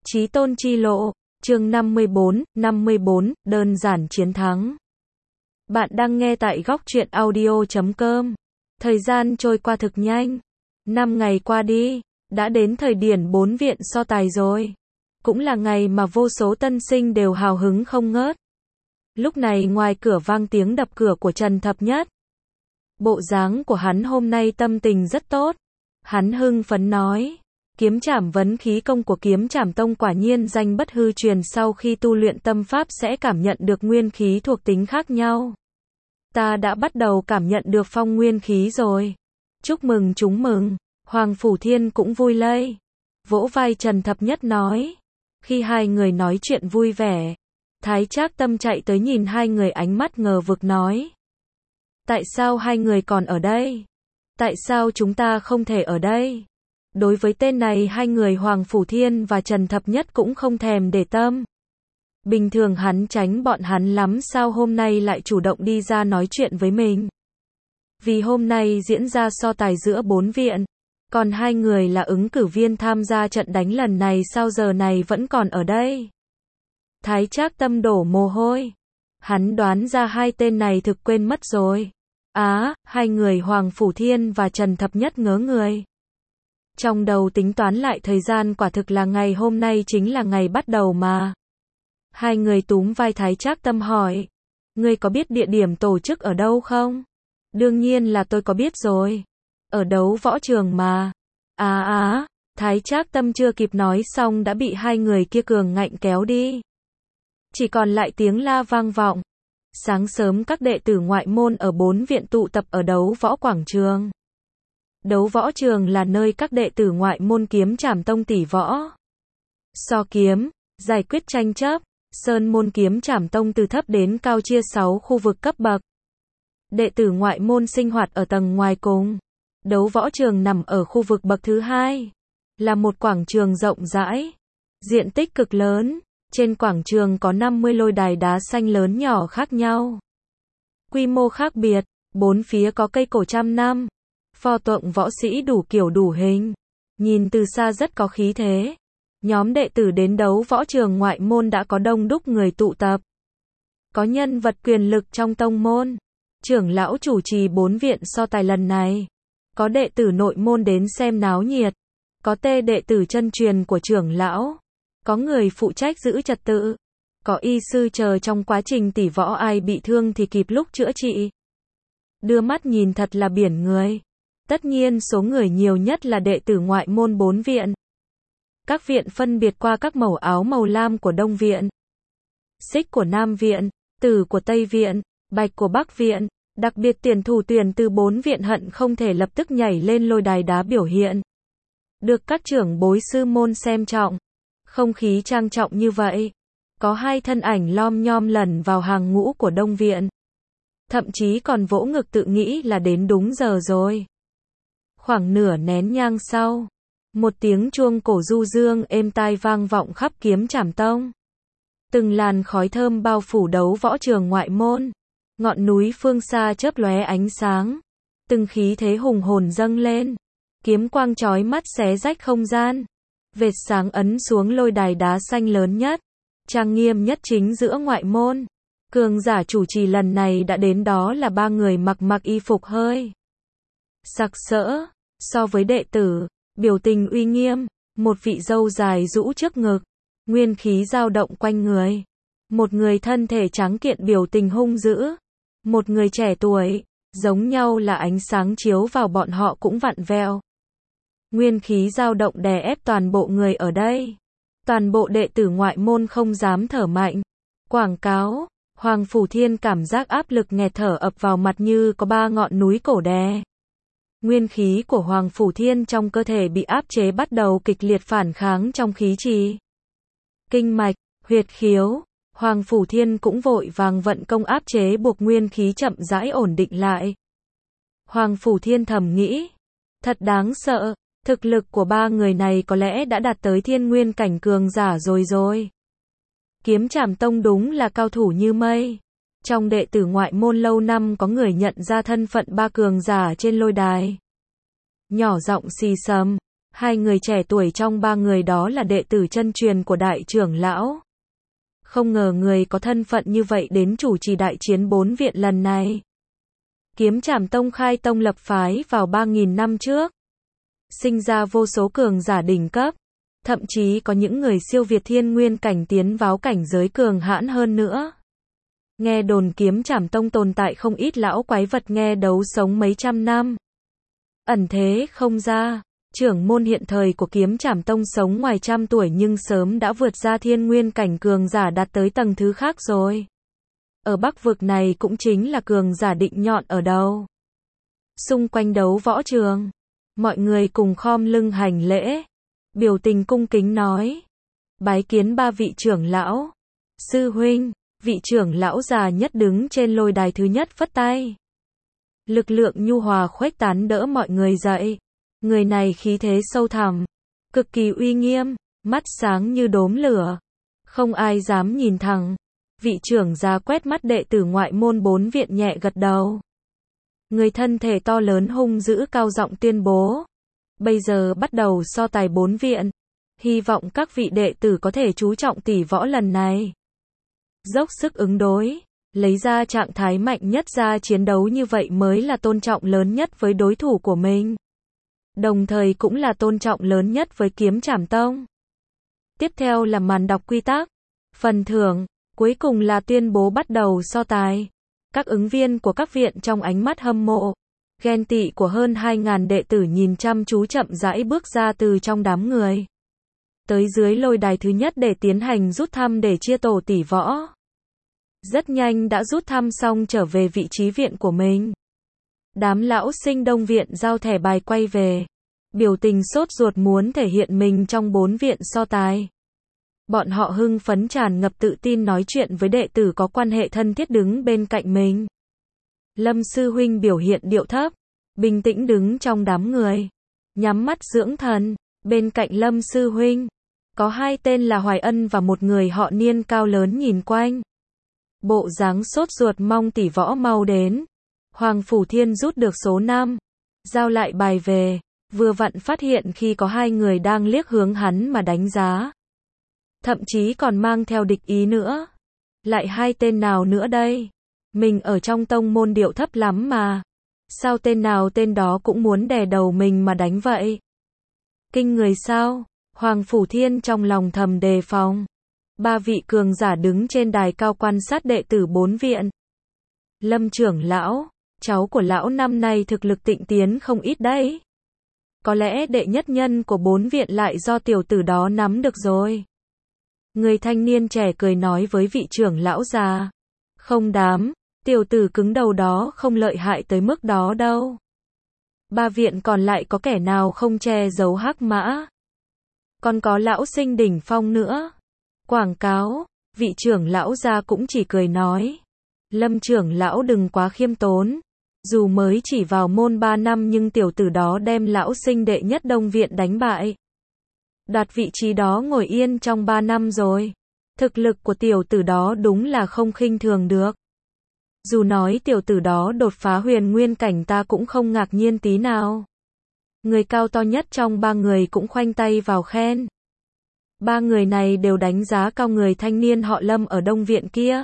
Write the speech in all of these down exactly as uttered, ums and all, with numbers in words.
Chí tôn chi lộ, chương năm mươi bốn, năm mươi bốn, đơn giản chiến thắng. Bạn đang nghe tại góc truyện audio chấm com. Thời gian trôi qua thực nhanh. Năm ngày qua đi, đã đến thời điểm bốn viện so tài rồi. Cũng là ngày mà vô số tân sinh đều hào hứng không ngớt. Lúc này ngoài cửa vang tiếng đập cửa của Trần Thập Nhất. Bộ dáng của hắn hôm nay tâm tình rất tốt. Hắn hưng phấn nói. Kiếm trảm vấn khí công của kiếm trảm tông quả nhiên danh bất hư truyền, sau khi tu luyện tâm pháp sẽ cảm nhận được nguyên khí thuộc tính khác nhau. Ta đã bắt đầu cảm nhận được phong nguyên khí rồi. Chúc mừng chúng mừng. Hoàng Phủ Thiên cũng vui lây. Vỗ vai Trần Thập Nhất nói. Khi hai người nói chuyện vui vẻ, Thái Trác Tâm chạy tới nhìn hai người, ánh mắt ngờ vực nói. Tại sao hai người còn ở đây? Tại sao chúng ta không thể ở đây? Đối với tên này hai người Hoàng Phủ Thiên và Trần Thập Nhất cũng không thèm để tâm. Bình thường hắn tránh bọn hắn lắm, sao hôm nay lại chủ động đi ra nói chuyện với mình? Vì hôm nay diễn ra so tài giữa bốn viện, còn hai người là ứng cử viên tham gia trận đánh lần này sao giờ này vẫn còn ở đây? Thái Trác Tâm đổ mồ hôi. Hắn đoán ra hai tên này thực quên mất rồi. Á, à, hai người Hoàng Phủ Thiên và Trần Thập Nhất ngớ người. Trong đầu tính toán lại thời gian, quả thực là ngày hôm nay chính là ngày bắt đầu mà. Hai người túm vai Thái Trác Tâm hỏi. Ngươi có biết địa điểm tổ chức ở đâu không? Đương nhiên là tôi có biết rồi. Ở đấu võ trường mà. À á, Thái Trác Tâm chưa kịp nói xong đã bị hai người kia cường ngạnh kéo đi. Chỉ còn lại tiếng la vang vọng. Sáng sớm các đệ tử ngoại môn ở bốn viện tụ tập ở đấu võ quảng trường. Đấu võ trường là nơi các đệ tử ngoại môn kiếm trảm tông tỷ võ, so kiếm, giải quyết tranh chấp. Sơn môn kiếm trảm tông từ thấp đến cao chia sáu khu vực cấp bậc. Đệ tử ngoại môn sinh hoạt ở tầng ngoài cùng. Đấu võ trường nằm ở khu vực bậc thứ hai, là một quảng trường rộng rãi, diện tích cực lớn. Trên quảng trường có năm mươi lôi đài đá xanh lớn nhỏ khác nhau, quy mô khác biệt. Bốn phía có cây cổ trăm năm, pho tượng võ sĩ đủ kiểu đủ hình, nhìn từ xa rất có khí thế. Nhóm đệ tử đến đấu võ trường ngoại môn đã có đông đúc người tụ tập. Có nhân vật quyền lực trong tông môn, trưởng lão chủ trì bốn viện so tài lần này. Có đệ tử nội môn đến xem náo nhiệt. Có tê đệ tử chân truyền của trưởng lão. Có người phụ trách giữ trật tự. Có y sư chờ trong quá trình tỷ võ ai bị thương thì kịp lúc chữa trị. Đưa mắt nhìn thật là biển người. Tất nhiên số người nhiều nhất là đệ tử ngoại môn bốn viện. Các viện phân biệt qua các màu áo màu lam của Đông Viện, xích của Nam Viện, tử của Tây Viện, bạch của Bắc Viện. Đặc biệt tuyển thủ tuyển từ bốn viện hận không thể lập tức nhảy lên lôi đài đá biểu hiện. Được các trưởng bối sư môn xem trọng. Không khí trang trọng như vậy. Có hai thân ảnh lom nhom lẩn vào hàng ngũ của Đông Viện. Thậm chí còn vỗ ngực tự nghĩ là đến đúng giờ rồi. Khoảng nửa nén nhang sau, một tiếng chuông cổ du dương êm tai vang vọng khắp kiếm trảm tông. Từng làn khói thơm bao phủ đấu võ trường ngoại môn. Ngọn núi phương xa chớp lóe ánh sáng. Từng khí thế hùng hồn dâng lên. Kiếm quang chói mắt xé rách không gian. Vệt sáng ấn xuống lôi đài đá xanh lớn nhất, trang nghiêm nhất chính giữa ngoại môn. Cường giả chủ trì lần này đã đến, đó là ba người mặc mặc y phục hơi sặc sỡ. So với đệ tử, biểu tình uy nghiêm. Một vị râu dài rũ trước ngực, nguyên khí dao động quanh người. Một người thân thể trắng kiện biểu tình hung dữ. Một người trẻ tuổi, giống nhau là ánh sáng chiếu vào bọn họ cũng vặn vẹo. Nguyên khí dao động đè ép toàn bộ người ở đây. Toàn bộ đệ tử ngoại môn không dám thở mạnh. Quảng cáo, Hoàng Phủ Thiên cảm giác áp lực nghẹt thở ập vào mặt như có ba ngọn núi cổ đè. Nguyên khí của Hoàng Phủ Thiên trong cơ thể bị áp chế, bắt đầu kịch liệt phản kháng trong khí trì, kinh mạch, huyệt khiếu. Hoàng Phủ Thiên cũng vội vàng vận công áp chế, buộc nguyên khí chậm rãi ổn định lại. Hoàng Phủ Thiên thầm nghĩ, thật đáng sợ, thực lực của ba người này có lẽ đã đạt tới thiên nguyên cảnh cường giả rồi rồi. Kiếm trảm tông đúng là cao thủ như mây. Trong đệ tử ngoại môn lâu năm có người nhận ra thân phận ba cường giả trên lôi đài. Nhỏ giọng xì xầm, Hai người trẻ tuổi trong ba người đó là đệ tử chân truyền của đại trưởng lão. Không ngờ người có thân phận như vậy đến chủ trì đại chiến bốn viện lần này. Kiếm Trảm Tông khai tông lập phái vào ba nghìn năm trước. Sinh ra vô số cường giả đỉnh cấp. Thậm chí có những người siêu việt thiên nguyên cảnh tiến vào cảnh giới cường hãn hơn nữa. Nghe đồn Kiếm Trảm Tông tồn tại không ít lão quái vật nghe đấu sống mấy trăm năm. Ẩn thế không ra, trưởng môn hiện thời của Kiếm Trảm Tông sống ngoài trăm tuổi nhưng sớm đã vượt ra thiên nguyên cảnh cường giả đạt tới tầng thứ khác rồi. Ở Bắc vực này cũng chính là cường giả định nhọn ở đầu. Xung quanh đấu võ trường, mọi người cùng khom lưng hành lễ, biểu tình cung kính nói: bái kiến ba vị trưởng lão. Sư huynh, vị trưởng lão già nhất đứng trên lôi đài thứ nhất phất tay. Lực lượng nhu hòa khuếch tán đỡ mọi người dậy. Người này khí thế sâu thẳm, cực kỳ uy nghiêm, mắt sáng như đốm lửa. Không ai dám nhìn thẳng. Vị trưởng già quét mắt đệ tử ngoại môn bốn viện nhẹ gật đầu. Người thân thể to lớn hung dữ cao giọng tuyên bố: bây giờ bắt đầu so tài bốn viện. Hy vọng các vị đệ tử có thể chú trọng tỷ võ lần này. Dốc sức ứng đối, lấy ra trạng thái mạnh nhất ra chiến đấu, như vậy mới là tôn trọng lớn nhất với đối thủ của mình. Đồng thời cũng là tôn trọng lớn nhất với Kiếm Trảm Tông. Tiếp theo là màn đọc quy tắc, phần thưởng, cuối cùng là tuyên bố bắt đầu so tài. Các ứng viên của các viện trong ánh mắt hâm mộ, ghen tị của hơn hai nghìn đệ tử nhìn chăm chú chậm rãi bước ra từ trong đám người. Tới dưới lôi đài thứ nhất để tiến hành rút thăm để chia tổ tỷ võ. Rất nhanh đã rút thăm xong trở về vị trí viện của mình. Đám lão sinh đông viện giao thẻ bài quay về. Biểu tình sốt ruột muốn thể hiện mình trong bốn viện so tài. Bọn họ hưng phấn tràn ngập tự tin nói chuyện với đệ tử có quan hệ thân thiết đứng bên cạnh mình. Lâm sư huynh biểu hiện điệu thấp, bình tĩnh đứng trong đám người, nhắm mắt dưỡng thần. Bên cạnh Lâm sư huynh, có hai tên là Hoài Ân và một người họ Niên cao lớn nhìn quanh. Bộ dáng sốt ruột mong tỷ võ mau đến. Hoàng Phủ Thiên rút được số năm, giao lại bài về, vừa vặn phát hiện khi có hai người đang liếc hướng hắn mà đánh giá. Thậm chí còn mang theo địch ý nữa. Lại hai tên nào nữa đây? Mình ở trong tông môn điệu thấp lắm mà. Sao tên nào tên đó cũng muốn đè đầu mình mà đánh vậy? Kinh người sao? Hoàng Phủ Thiên trong lòng thầm đề phòng. Ba vị cường giả đứng trên đài cao quan sát đệ tử bốn viện. Lâm trưởng lão, cháu của lão năm nay thực lực tịnh tiến không ít đấy. Có lẽ đệ nhất nhân của bốn viện lại do tiểu tử đó nắm được rồi. Người thanh niên trẻ cười nói với vị trưởng lão già. Không đám, tiểu tử cứng đầu đó không lợi hại tới mức đó đâu. Ba viện còn lại có kẻ nào không che giấu hắc mã? Còn có lão sinh đỉnh phong nữa. Quảng cáo, vị trưởng lão già cũng chỉ cười nói. Lâm trưởng lão đừng quá khiêm tốn. Dù mới chỉ vào môn ba năm nhưng tiểu tử đó đem lão sinh đệ nhất đông viện đánh bại. Đoạt vị trí đó ngồi yên trong ba năm rồi. Thực lực của tiểu tử đó đúng là không khinh thường được. Dù nói tiểu tử đó đột phá huyền nguyên cảnh ta cũng không ngạc nhiên tí nào. Người cao to nhất trong ba người cũng khoanh tay vào khen. Ba người này đều đánh giá cao người thanh niên họ Lâm ở Đông Viện kia.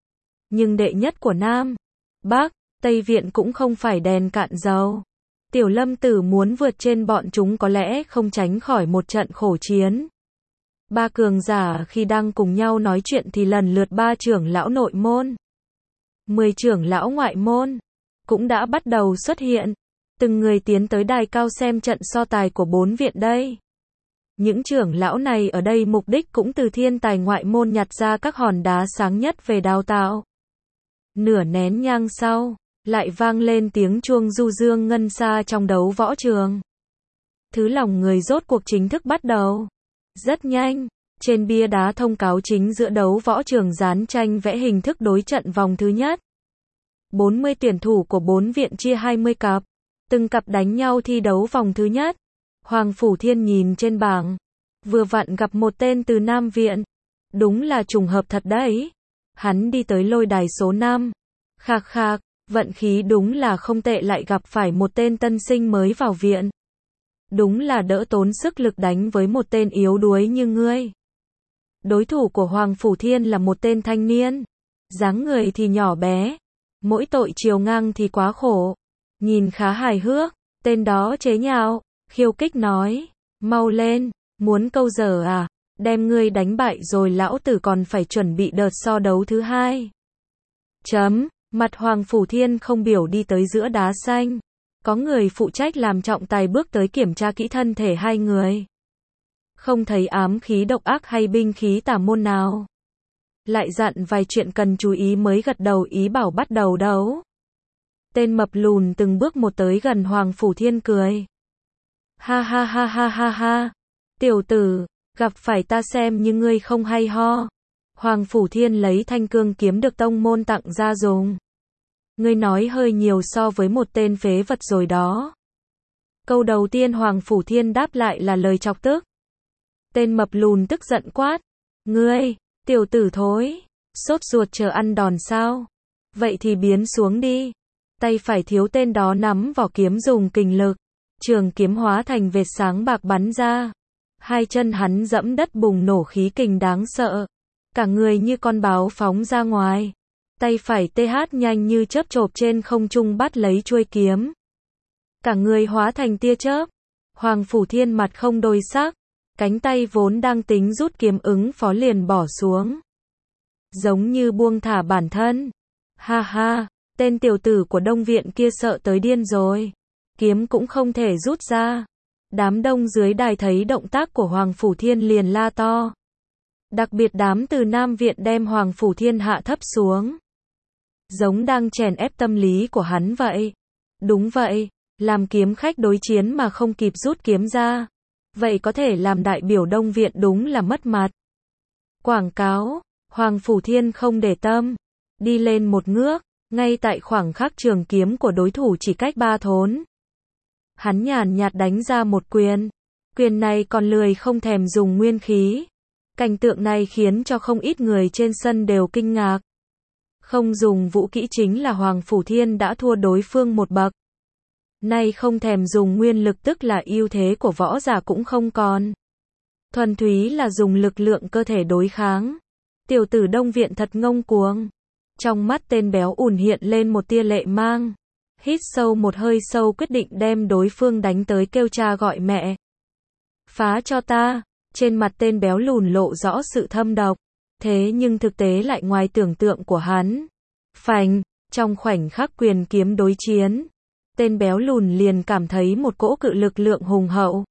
Nhưng đệ nhất của Nam, Bắc, Tây Viện cũng không phải đèn cạn dầu. Tiểu Lâm tử muốn vượt trên bọn chúng có lẽ không tránh khỏi một trận khổ chiến. Ba cường giả khi đang cùng nhau nói chuyện thì lần lượt ba trưởng lão nội môn, mười trưởng lão ngoại môn cũng đã bắt đầu xuất hiện. Từng người tiến tới đài cao xem trận so tài của bốn viện đây. Những trưởng lão này ở đây mục đích cũng từ thiên tài ngoại môn nhặt ra các hòn đá sáng nhất về đào tạo. Nửa nén nhang sau, lại vang lên tiếng chuông du dương ngân xa trong đấu võ trường. Thứ lòng người rốt cuộc chính thức bắt đầu. Rất nhanh, trên bia đá thông cáo chính giữa đấu võ trường dán tranh vẽ hình thức đối trận vòng thứ nhất. bốn mươi tuyển thủ của bốn viện chia hai mươi cặp. Từng cặp đánh nhau thi đấu vòng thứ nhất. Hoàng Phủ Thiên nhìn trên bảng, vừa vặn gặp một tên từ Nam viện. Đúng là trùng hợp thật đấy. Hắn đi tới lôi đài số năm. Khạc khạc, vận khí đúng là không tệ, lại gặp phải một tên tân sinh mới vào viện. Đúng là đỡ tốn sức lực đánh với một tên yếu đuối như ngươi. Đối thủ của Hoàng Phủ Thiên là một tên thanh niên. Dáng người thì nhỏ bé. Mỗi tội chiều ngang thì quá khổ. Nhìn khá hài hước. Tên đó chế nhạo, khiêu kích nói. Mau lên, muốn câu giờ à? Đem ngươi đánh bại rồi lão tử còn phải chuẩn bị đợt so đấu thứ hai. Chấm, mặt Hoàng Phủ Thiên không biểu đi tới giữa đá xanh. Có người phụ trách làm trọng tài bước tới kiểm tra kỹ thân thể hai người. Không thấy ám khí độc ác hay binh khí tà môn nào. Lại dặn vài chuyện cần chú ý mới gật đầu ý bảo bắt đầu đấu. Tên mập lùn từng bước một tới gần Hoàng Phủ Thiên cười. Ha ha ha ha ha ha. Tiểu tử, gặp phải ta xem như ngươi không hay ho. Hoàng Phủ Thiên lấy thanh cương kiếm được tông môn tặng ra dùng. Ngươi nói hơi nhiều so với một tên phế vật rồi đó. Câu đầu tiên Hoàng Phủ Thiên đáp lại là lời chọc tức. Tên mập lùn tức giận quát. Ngươi, tiểu tử thối, sốt ruột chờ ăn đòn sao? Vậy thì biến xuống đi. Tay phải thiếu tên đó nắm vỏ kiếm dùng kình lực. Trường kiếm hóa thành vệt sáng bạc bắn ra. Hai chân hắn dẫm đất bùng nổ khí kình đáng sợ. Cả người như con báo phóng ra ngoài. Tay phải tê hát nhanh như chớp chộp trên không trung bắt lấy chuôi kiếm. Cả người hóa thành tia chớp. Hoàng Phủ Thiên mặt không đổi sắc. Cánh tay vốn đang tính rút kiếm ứng phó liền bỏ xuống. Giống như buông thả bản thân. Ha ha, tên tiểu tử của Đông Viện kia sợ tới điên rồi. Kiếm cũng không thể rút ra. Đám đông dưới đài thấy động tác của Hoàng Phủ Thiên liền la to. Đặc biệt đám từ Nam Viện đem Hoàng Phủ Thiên hạ thấp xuống. Giống đang chèn ép tâm lý của hắn vậy. Đúng vậy, làm kiếm khách đối chiến mà không kịp rút kiếm ra. Vậy có thể làm đại biểu Đông Viện đúng là mất mặt. Quảng cáo, Hoàng Phủ Thiên không để tâm. Đi lên một ngước, ngay tại khoảng khắc trường kiếm của đối thủ chỉ cách ba thốn. Hắn nhàn nhạt đánh ra một quyền. Quyền này còn lười không thèm dùng nguyên khí. Cảnh tượng này khiến cho không ít người trên sân đều kinh ngạc. Không dùng vũ kỹ chính là Hoàng Phủ Thiên đã thua đối phương một bậc. Nay không thèm dùng nguyên lực tức là ưu thế của võ giả cũng không còn. Thuần túy là dùng lực lượng cơ thể đối kháng. Tiểu tử Đông Viện thật ngông cuồng. Trong mắt tên béo ùn hiện lên một tia lệ mang. Hít sâu một hơi sâu quyết định đem đối phương đánh tới kêu cha gọi mẹ. Phá cho ta. Trên mặt tên béo lùn lộ rõ sự thâm độc. Thế nhưng thực tế lại ngoài tưởng tượng của hắn. Phành, trong khoảnh khắc quyền kiếm đối chiến. Tên béo lùn liền cảm thấy một cỗ cự lực lượng hùng hậu.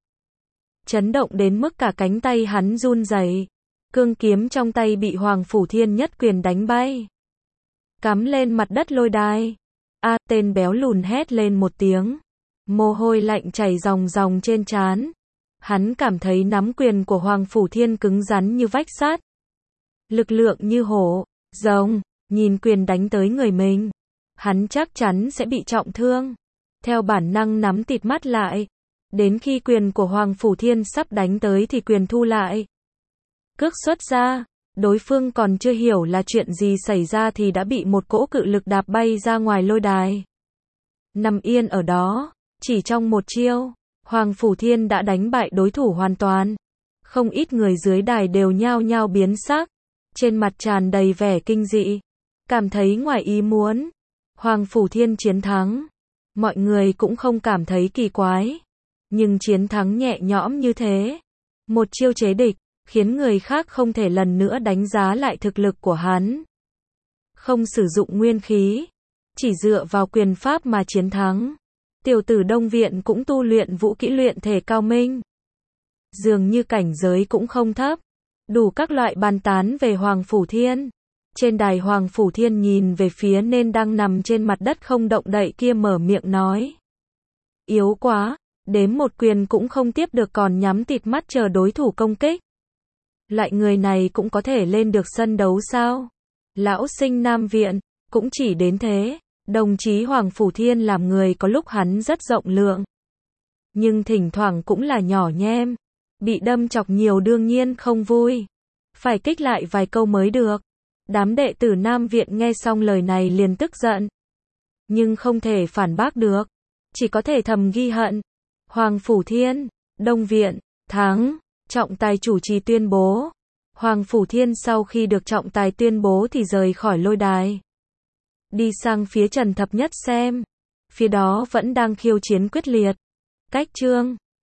Chấn động đến mức cả cánh tay hắn run rẩy. Cương kiếm trong tay bị Hoàng Phủ Thiên nhất quyền đánh bay. Cắm lên mặt đất lôi đài. A, tên béo lùn hét lên một tiếng. Mồ hôi lạnh chảy ròng ròng trên trán. Hắn cảm thấy nắm quyền của Hoàng Phủ Thiên cứng rắn như vách sắt. Lực lượng như hổ, rồng, nhìn quyền đánh tới người mình. Hắn chắc chắn sẽ bị trọng thương. Theo bản năng nắm tịt mắt lại. Đến khi quyền của Hoàng Phủ Thiên sắp đánh tới thì quyền thu lại. Cước xuất ra, đối phương còn chưa hiểu là chuyện gì xảy ra thì đã bị một cỗ cự lực đạp bay ra ngoài lôi đài. Nằm yên ở đó, chỉ trong một chiêu, Hoàng Phủ Thiên đã đánh bại đối thủ hoàn toàn. Không ít người dưới đài đều nhao nhao biến sắc. Trên mặt tràn đầy vẻ kinh dị. Cảm thấy ngoài ý muốn. Hoàng Phủ Thiên chiến thắng. Mọi người cũng không cảm thấy kỳ quái. Nhưng chiến thắng nhẹ nhõm như thế. Một chiêu chế địch, khiến người khác không thể lần nữa đánh giá lại thực lực của hắn. Không sử dụng nguyên khí. Chỉ dựa vào quyền pháp mà chiến thắng. Tiểu tử Đông Viện cũng tu luyện vũ kỹ luyện thể cao minh. Dường như cảnh giới cũng không thấp. Đủ các loại bàn tán về Hoàng Phủ Thiên. Trên đài Hoàng Phủ Thiên nhìn về phía nên đang nằm trên mặt đất không động đậy kia mở miệng nói. Yếu quá, đếm một quyền cũng không tiếp được còn nhắm tịt mắt chờ đối thủ công kích. Loại người này cũng có thể lên được sân đấu sao? Lão sinh Nam Viện, cũng chỉ đến thế. Đồng chí Hoàng Phủ Thiên làm người có lúc hắn rất rộng lượng. Nhưng thỉnh thoảng cũng là nhỏ nhem. Bị đâm chọc nhiều đương nhiên không vui. Phải kích lại vài câu mới được. Đám đệ tử Nam Viện nghe xong lời này liền tức giận. Nhưng không thể phản bác được. Chỉ có thể thầm ghi hận. Hoàng Phủ Thiên, Đông Viện, thắng. Trọng tài chủ trì tuyên bố. Hoàng Phủ Thiên sau khi được trọng tài tuyên bố thì rời khỏi lôi đài. Đi sang phía Trần Thập Nhất xem. Phía đó vẫn đang khiêu chiến quyết liệt. Cách chương.